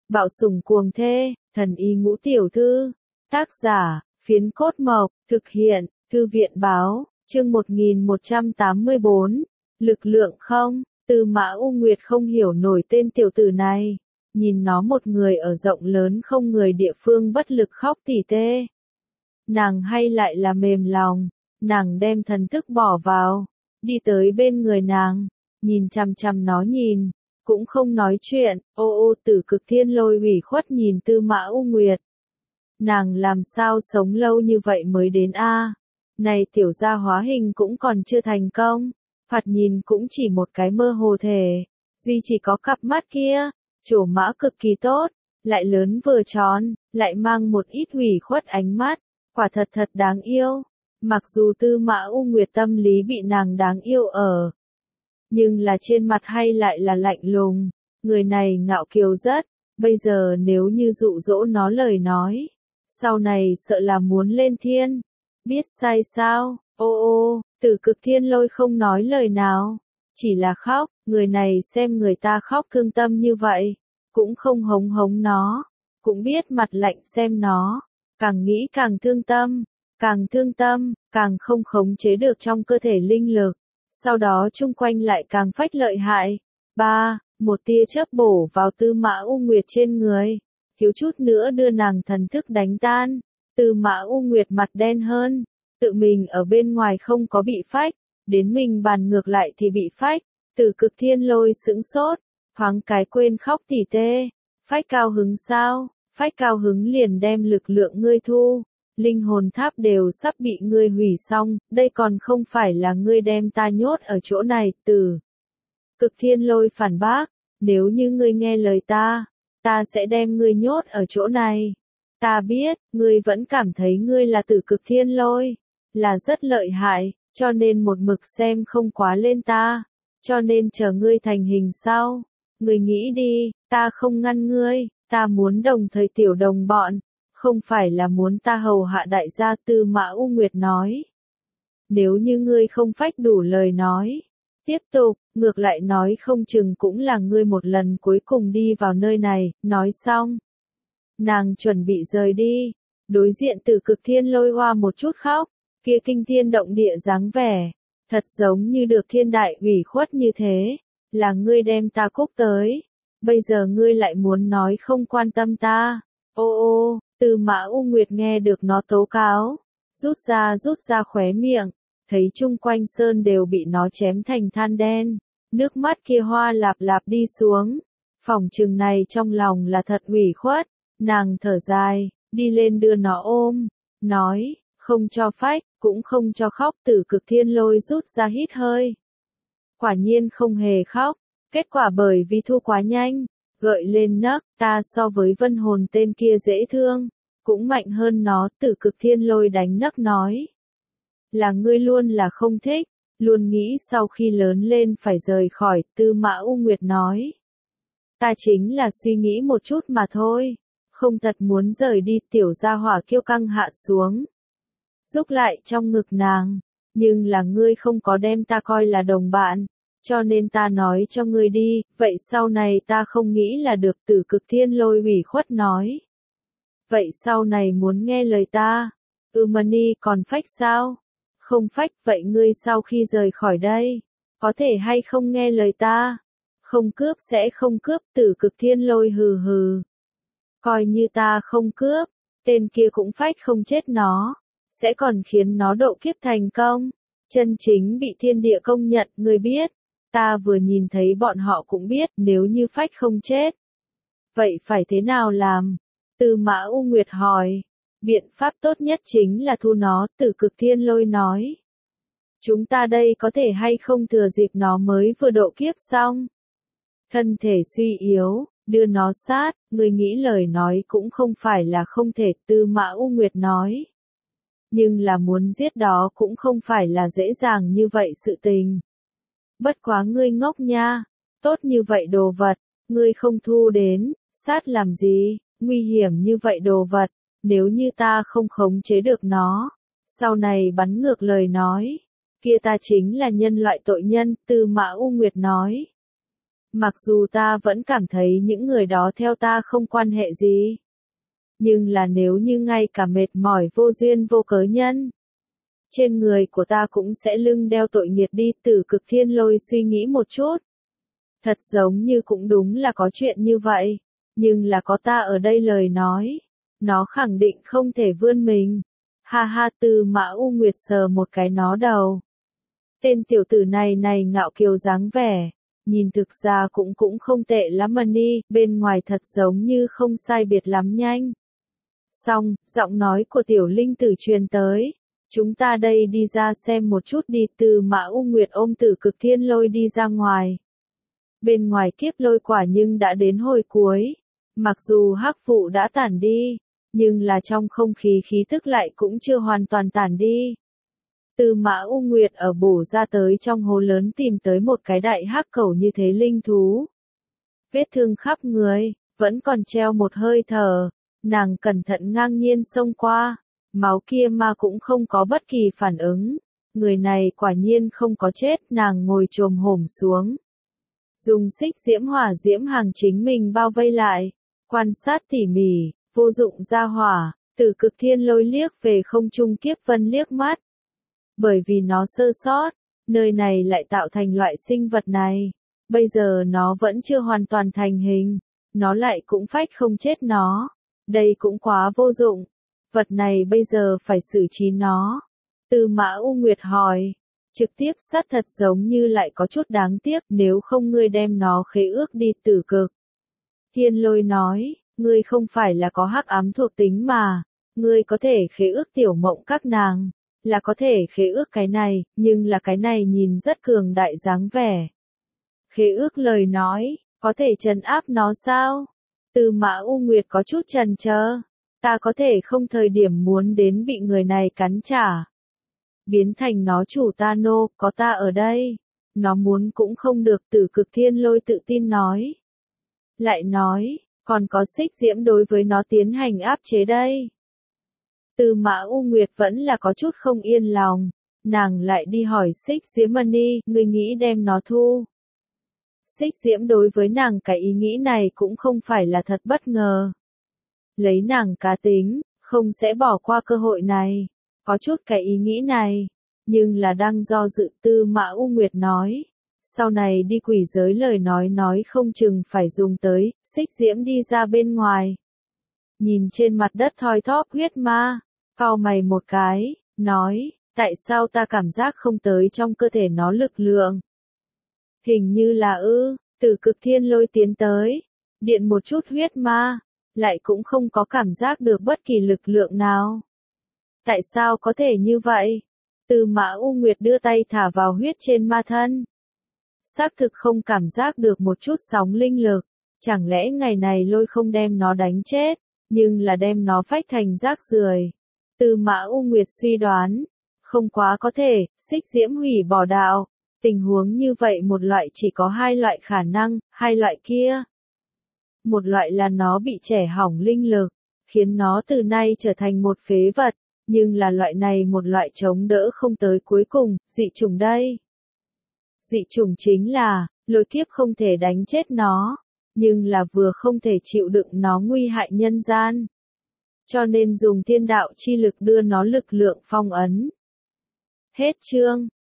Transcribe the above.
Bạo sủng cuồng thê, thần y ngũ tiểu thư. Tác giả, Phiến Cốt Mộc, thực hiện, Thư viện báo, chương 1184. Lực lượng không, Tư Mã U Nguyệt không hiểu nổi tên tiểu tử này. Nhìn nó một người ở rộng lớn không người địa phương bất lực khóc tỉ tê. Nàng hay lại là mềm lòng, nàng đem thần thức bỏ vào, đi tới bên người nàng, nhìn chằm chằm nó nhìn, cũng không nói chuyện, ô Tử Cực Thiên Lôi ủy khuất nhìn Tư Mã U Nguyệt. Nàng làm sao sống lâu như vậy mới đến a? Này tiểu gia hóa hình cũng còn chưa thành công, thoạt nhìn cũng chỉ một cái mơ hồ thể, duy chỉ có cặp mắt kia, trổ mã cực kỳ tốt, lại lớn vừa tròn, lại mang một ít ủy khuất ánh mắt, quả thật thật đáng yêu. Mặc dù Tư Mã U Nguyệt tâm lý bị nàng đáng yêu ở, nhưng là trên mặt hay lại là lạnh lùng, người này ngạo kiều rất, bây giờ nếu như dụ dỗ nó lời nói, sau này sợ là muốn lên thiên. Biết sai sao? Ô, Tử Cực Thiên Lôi không nói lời nào, chỉ là khóc, người này xem người ta khóc thương tâm như vậy, cũng không hống hống nó, cũng biết mặt lạnh xem nó, càng nghĩ càng thương tâm, càng không khống chế được trong cơ thể linh lực, sau đó chung quanh lại càng phách lợi hại. Một tia chớp bổ vào Tư Mã U Nguyệt trên người, thiếu chút nữa đưa nàng thần thức đánh tan. Tư Mã U Nguyệt mặt đen hơn, tự mình ở bên ngoài không có bị phách, đến mình bàn ngược lại thì bị phách. Tử Cực Thiên Lôi sững sốt, thoáng cái quên khóc tỉ tê. Phách cao hứng sao? Phách cao hứng liền đem lực lượng ngươi thu, linh hồn tháp đều sắp bị ngươi hủy xong, đây còn không phải là ngươi đem ta nhốt ở chỗ này. Tử Cực Thiên Lôi phản bác, nếu như ngươi nghe lời ta sẽ đem ngươi nhốt ở chỗ này. Ta biết, ngươi vẫn cảm thấy ngươi là Tử Cực Thiên Lôi, là rất lợi hại, cho nên một mực xem không quá lên ta, cho nên chờ ngươi thành hình sau. Ngươi nghĩ đi, ta không ngăn ngươi, ta muốn đồng thời tiểu đồng bọn, không phải là muốn ta hầu hạ đại gia. Tư Mã U Nguyệt nói. Nếu như ngươi không phách đủ lời nói, tiếp tục, ngược lại nói không chừng cũng là ngươi một lần cuối cùng đi vào nơi này. Nói xong, nàng chuẩn bị rời đi, đối diện Tử Cực Thiên Lôi hoa một chút khóc, kia kinh thiên động địa dáng vẻ, thật giống như được thiên đại ủy khuất như thế, là ngươi đem ta cúc tới, bây giờ ngươi lại muốn nói không quan tâm ta. Ô, Tư Mã U Nguyệt nghe được nó tố cáo, rút ra khóe miệng, thấy chung quanh sơn đều bị nó chém thành than đen, nước mắt kia hoa lạp lạp đi xuống, phỏng chừng này trong lòng là thật ủy khuất. Nàng thở dài, đi lên đưa nó ôm, nói, không cho phách, cũng không cho khóc. Tử Cực Thiên Lôi rút ra hít hơi. Quả nhiên không hề khóc, kết quả bởi vì thu quá nhanh, gợi lên nấc, ta so với Vân Hồn tên kia dễ thương, cũng mạnh hơn nó. Tử Cực Thiên Lôi đánh nấc nói, là ngươi luôn là không thích, luôn nghĩ sau khi lớn lên phải rời khỏi. Tư Mã U Nguyệt nói, ta chính là suy nghĩ một chút mà thôi, không thật muốn rời đi. Tiểu gia hỏa kiêu căng hạ xuống, rúc lại trong ngực nàng, nhưng là ngươi không có đem ta coi là đồng bạn, cho nên ta nói cho ngươi đi, vậy sau này ta không nghĩ là được. Tử Cực Thiên Lôi ủy khuất nói, vậy sau này muốn nghe lời ta. Mani còn phách sao? Không phách, vậy ngươi sau khi rời khỏi đây, có thể hay không nghe lời ta? Không cướp sẽ không cướp. Tử Cực Thiên Lôi hừ hừ. Coi như ta không cướp, tên kia cũng phách không chết nó, sẽ còn khiến nó độ kiếp thành công, chân chính bị thiên địa công nhận. Ngươi biết, ta vừa nhìn thấy bọn họ cũng biết, nếu như phách không chết, vậy phải thế nào làm? Tư Mã U Nguyệt hỏi. Biện pháp tốt nhất chính là thu nó. Tử Cực Thiên Lôi nói, chúng ta đây có thể hay không thừa dịp nó mới vừa độ kiếp xong, thân thể suy yếu, đưa nó sát. Người nghĩ lời nói cũng không phải là không thể. Tư Mã U Nguyệt nói, nhưng là muốn giết đó cũng không phải là dễ dàng như vậy sự tình. Bất quá ngươi ngốc nha, tốt như vậy đồ vật, ngươi không thu đến, sát làm gì? Nguy hiểm như vậy đồ vật, nếu như ta không khống chế được nó, sau này bắn ngược lời nói, kia ta chính là nhân loại tội nhân. Tư Mã U Nguyệt nói, Mặc dù ta vẫn cảm thấy những người đó theo ta không quan hệ gì. Nhưng là nếu như ngay cả mệt mỏi vô duyên vô cớ nhân. Trên người của ta cũng sẽ lưng đeo tội nghiệt đi. Tử Cực Thiên Lôi suy nghĩ một chút. Thật giống như cũng đúng là có chuyện như vậy. Nhưng là có ta ở đây lời nói. Nó khẳng định không thể vươn mình. Ha ha, Tư Mã U Nguyệt sờ một cái nó đầu. Tên tiểu tử này ngạo kiều dáng vẻ. Nhìn thực ra cũng không tệ lắm mà ni, bên ngoài thật giống như không sai biệt lắm nhanh. Xong, giọng nói của tiểu linh tử truyền tới. Chúng ta đây đi ra xem một chút đi. Tư Mã U Nguyệt ôm Tử Cực Thiên Lôi đi ra ngoài. Bên ngoài kiếp lôi quả nhưng đã đến hồi cuối. Mặc dù hắc vụ đã tản đi, nhưng là trong không khí khí tức lại cũng chưa hoàn toàn tản đi. Tư Mã U Nguyệt ở bổ ra tới trong hố lớn tìm tới một cái đại hắc cẩu như thế linh thú. Vết thương khắp người, vẫn còn treo một hơi thở. Nàng cẩn thận ngang nhiên xông qua, máu kia mà cũng không có bất kỳ phản ứng. Người này quả nhiên không có chết, nàng ngồi chồm hổm xuống. Dùng xích diễm hỏa diễm hàng chính mình bao vây lại, quan sát tỉ mỉ, vô dụng ra hỏa, Tử Cực Thiên Lôi liếc về không trung Kiếp Vân liếc mắt. Bởi vì nó sơ sót, nơi này lại tạo thành loại sinh vật này. Bây giờ nó vẫn chưa hoàn toàn thành hình, nó lại cũng phách không chết nó. Đây cũng quá vô dụng. Vật này bây giờ phải xử trí nó. Tư Mã U Nguyệt hỏi. Trực tiếp sát thật giống như lại có chút đáng tiếc, nếu không ngươi đem nó khế ước đi. Tử Cực Thiên Lôi nói, ngươi không phải là có hắc ám thuộc tính mà. Ngươi có thể khế ước Tiểu Mộng các nàng. Là có thể khế ước cái này, nhưng là cái này nhìn rất cường đại dáng vẻ. Khế ước lời nói, có thể trấn áp nó sao? Tư Mã U Nguyệt có chút chần chờ. Ta có thể không thời điểm muốn đến bị người này cắn trả. Biến thành nó chủ ta nô, có ta ở đây. Nó muốn cũng không được. Tử Cực Thiên Lôi tự tin nói. Lại nói, còn có xích diễm đối với nó tiến hành áp chế đây. Tư Mã U Nguyệt vẫn là có chút không yên lòng. Nàng lại đi hỏi xích diễm Mani, ngươi nghĩ đem nó thu. Xích diễm đối với nàng cái ý nghĩ này cũng không phải là thật bất ngờ. Lấy nàng cá tính, không sẽ bỏ qua cơ hội này. Có chút cái ý nghĩ này, nhưng là đang do dự. Tư Mã U Nguyệt nói. Sau này đi quỷ giới lời nói không chừng phải dùng tới. Xích diễm đi ra bên ngoài. Nhìn trên mặt đất thoi thóp huyết ma. Cau mày một cái, nói. Tại sao ta cảm giác không tới trong cơ thể nó lực lượng? Hình như là Tử Cực Thiên Lôi tiến tới. Điện một chút huyết ma. Lại cũng không có cảm giác được bất kỳ lực lượng nào. Tại sao có thể như vậy? Tư Mã U Nguyệt đưa tay thả vào huyết trên ma thân. Xác thực không cảm giác được một chút sóng linh lực. Chẳng lẽ ngày này lôi không đem nó đánh chết, nhưng là đem nó phách thành rác rưởi. Tư Mã U Nguyệt suy đoán. Không quá có thể, xích diễm hủy bỏ đạo. Tình huống như vậy một loại chỉ có hai loại khả năng, hai loại kia. Một loại là nó bị trẻ hỏng linh lực, khiến nó từ nay trở thành một phế vật, nhưng là loại này một loại chống đỡ không tới cuối cùng, dị chủng đây. Dị chủng chính là, lôi kiếp không thể đánh chết nó, nhưng là vừa không thể chịu đựng nó nguy hại nhân gian. Cho nên dùng thiên đạo chi lực đưa nó lực lượng phong ấn. Hết chương.